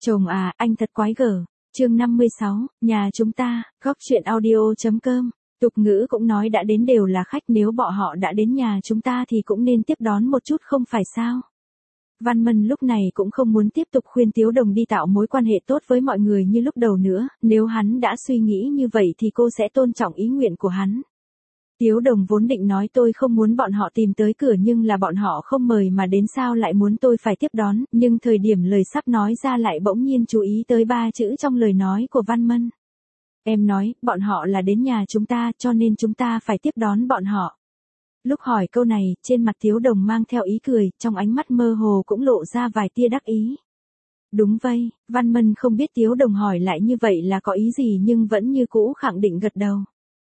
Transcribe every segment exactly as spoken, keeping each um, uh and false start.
Chồng à, anh thật quái gở. Chương năm mươi sáu, nhà chúng ta, góc chuyện audio.com. Tục ngữ cũng nói đã đến đều là khách, nếu bọn họ đã đến nhà chúng ta thì cũng nên tiếp đón một chút không phải sao. Văn Mân lúc này cũng không muốn tiếp tục khuyên Tiếu Đồng đi tạo mối quan hệ tốt với mọi người như lúc đầu nữa, nếu hắn đã suy nghĩ như vậy thì cô sẽ tôn trọng ý nguyện của hắn. Tiếu Đồng vốn định nói tôi không muốn bọn họ tìm tới cửa nhưng là bọn họ không mời mà đến sao lại muốn tôi phải tiếp đón, nhưng thời điểm lời sắp nói ra lại bỗng nhiên chú ý tới ba chữ trong lời nói của Văn Mân. Em nói, bọn họ là đến nhà chúng ta cho nên chúng ta phải tiếp đón bọn họ. Lúc hỏi câu này, trên mặt Tiếu Đồng mang theo ý cười, trong ánh mắt mơ hồ cũng lộ ra vài tia đắc ý. Đúng vậy, Văn Mân không biết Tiếu Đồng hỏi lại như vậy là có ý gì nhưng vẫn như cũ khẳng định gật đầu.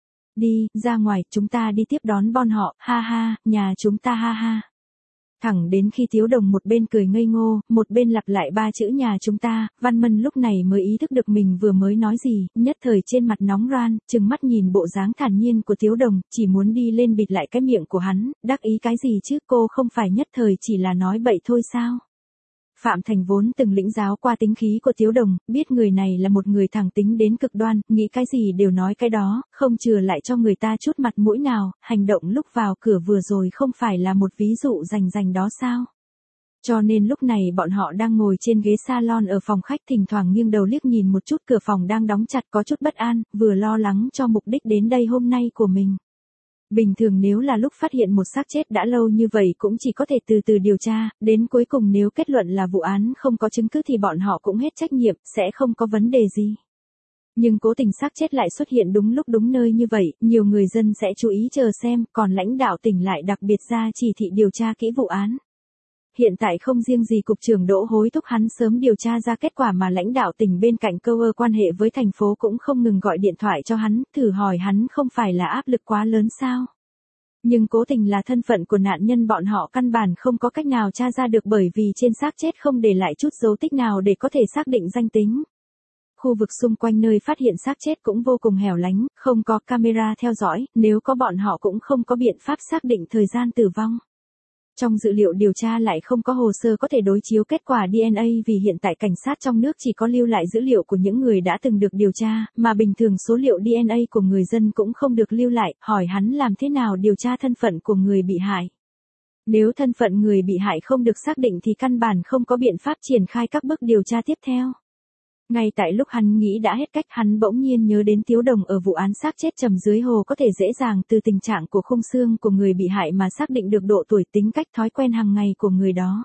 Đi, ra ngoài, chúng ta đi tiếp đón bọn họ, ha ha, nhà chúng ta ha ha. Thẳng đến khi Tiếu Đồng một bên cười ngây ngô, một bên lặp lại ba chữ nhà chúng ta, Văn Mân lúc này mới ý thức được mình vừa mới nói gì, nhất thời trên mặt nóng ran, trừng mắt nhìn bộ dáng thản nhiên của Tiếu Đồng, chỉ muốn đi lên bịt lại cái miệng của hắn, đắc ý cái gì chứ, cô không phải nhất thời chỉ là nói bậy thôi sao? Phạm Thành vốn từng lĩnh giáo qua tính khí của Tiếu Đồng, biết người này là một người thẳng tính đến cực đoan, nghĩ cái gì đều nói cái đó, không chừa lại cho người ta chút mặt mũi nào, hành động lúc vào cửa vừa rồi không phải là một ví dụ rành rành đó sao? Cho nên lúc này bọn họ đang ngồi trên ghế salon ở phòng khách, thỉnh thoảng nghiêng đầu liếc nhìn một chút cửa phòng đang đóng chặt, có chút bất an, vừa lo lắng cho mục đích đến đây hôm nay của mình. Bình thường nếu là lúc phát hiện một xác chết đã lâu như vậy cũng chỉ có thể từ từ điều tra, đến cuối cùng nếu kết luận là vụ án không có chứng cứ thì bọn họ cũng hết trách nhiệm, sẽ không có vấn đề gì. Nhưng cố tình xác chết lại xuất hiện đúng lúc đúng nơi như vậy, nhiều người dân sẽ chú ý chờ xem, còn lãnh đạo tỉnh lại đặc biệt ra chỉ thị điều tra kỹ vụ án. Hiện tại không riêng gì cục trưởng Đỗ hối thúc hắn sớm điều tra ra kết quả mà lãnh đạo tỉnh bên cạnh câu ơ quan hệ với thành phố cũng không ngừng gọi điện thoại cho hắn, thử hỏi hắn không phải là áp lực quá lớn sao. Nhưng cố tình là thân phận của nạn nhân bọn họ căn bản không có cách nào tra ra được bởi vì trên xác chết không để lại chút dấu tích nào để có thể xác định danh tính. Khu vực xung quanh nơi phát hiện xác chết cũng vô cùng hẻo lánh, không có camera theo dõi, nếu có bọn họ cũng không có biện pháp xác định thời gian tử vong. Trong dữ liệu điều tra lại không có hồ sơ có thể đối chiếu kết quả đê en a vì hiện tại cảnh sát trong nước chỉ có lưu lại dữ liệu của những người đã từng được điều tra, mà bình thường số liệu đê en a của người dân cũng không được lưu lại, hỏi hắn làm thế nào điều tra thân phận của người bị hại. Nếu thân phận người bị hại không được xác định thì căn bản không có biện pháp triển khai các bước điều tra tiếp theo. Ngay tại lúc hắn nghĩ đã hết cách, hắn bỗng nhiên nhớ đến Tiếu Đồng ở vụ án xác chết trầm dưới hồ có thể dễ dàng từ tình trạng của khung xương của người bị hại mà xác định được độ tuổi, tính cách, thói quen hàng ngày của người đó.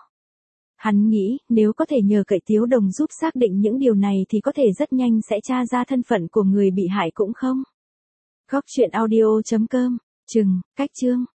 Hắn nghĩ, nếu có thể nhờ cậy Tiếu Đồng giúp xác định những điều này thì có thể rất nhanh sẽ tra ra thân phận của người bị hại cũng không. Góc chuyện audio.com, chừng, cách chương.